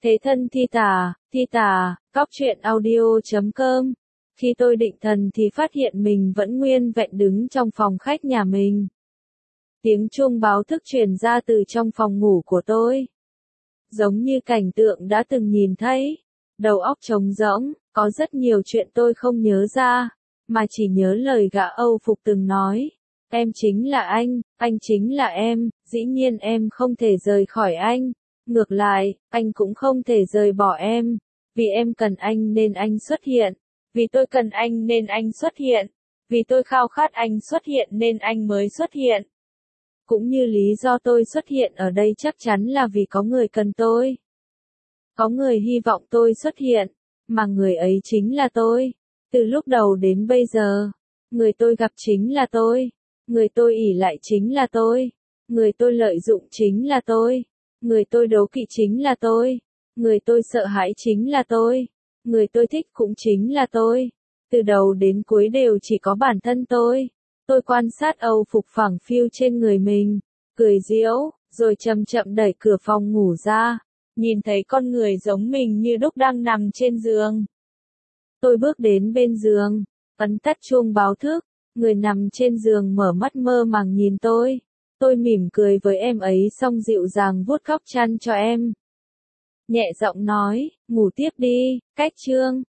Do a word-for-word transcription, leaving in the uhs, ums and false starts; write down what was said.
Thế thân thi tà, thi tà, cóc truyện audio chấm com. Khi tôi định thần thì phát hiện mình vẫn nguyên vẹn đứng trong phòng khách nhà mình. Tiếng chuông báo thức truyền ra từ trong phòng ngủ của tôi. Giống như cảnh tượng đã từng nhìn thấy. Đầu óc trống rỗng, có rất nhiều chuyện tôi không nhớ ra, mà chỉ nhớ lời gã Âu Phục từng nói. Em chính là anh, anh chính là em, dĩ nhiên em không thể rời khỏi anh. Ngược lại, anh cũng không thể rời bỏ em. Vì em cần anh nên anh xuất hiện. Vì tôi cần anh nên anh xuất hiện. Vì tôi khao khát anh xuất hiện nên anh mới xuất hiện. Cũng như lý do tôi xuất hiện ở đây chắc chắn là vì có người cần tôi. Có người hy vọng tôi xuất hiện, mà người ấy chính là tôi. Từ lúc đầu đến bây giờ, người tôi gặp chính là tôi. Người tôi ỷ lại chính là tôi. Người tôi lợi dụng chính là tôi. Người tôi đố kỵ chính là tôi. Người tôi sợ hãi chính là tôi. Người tôi thích cũng chính là tôi. Từ đầu đến cuối đều chỉ có bản thân tôi. Tôi quan sát Âu Phục phẳng phiu trên người mình, cười giễu, rồi chậm chậm đẩy cửa phòng ngủ ra, nhìn thấy con người giống mình như đúc đang nằm trên giường. Tôi bước đến bên giường, ấn tắt chuông báo thức, người nằm trên giường mở mắt mơ màng nhìn tôi. Tôi mỉm cười với em ấy xong dịu dàng vuốt góc chăn cho em. Nhẹ giọng nói, ngủ tiếp đi, cách chương.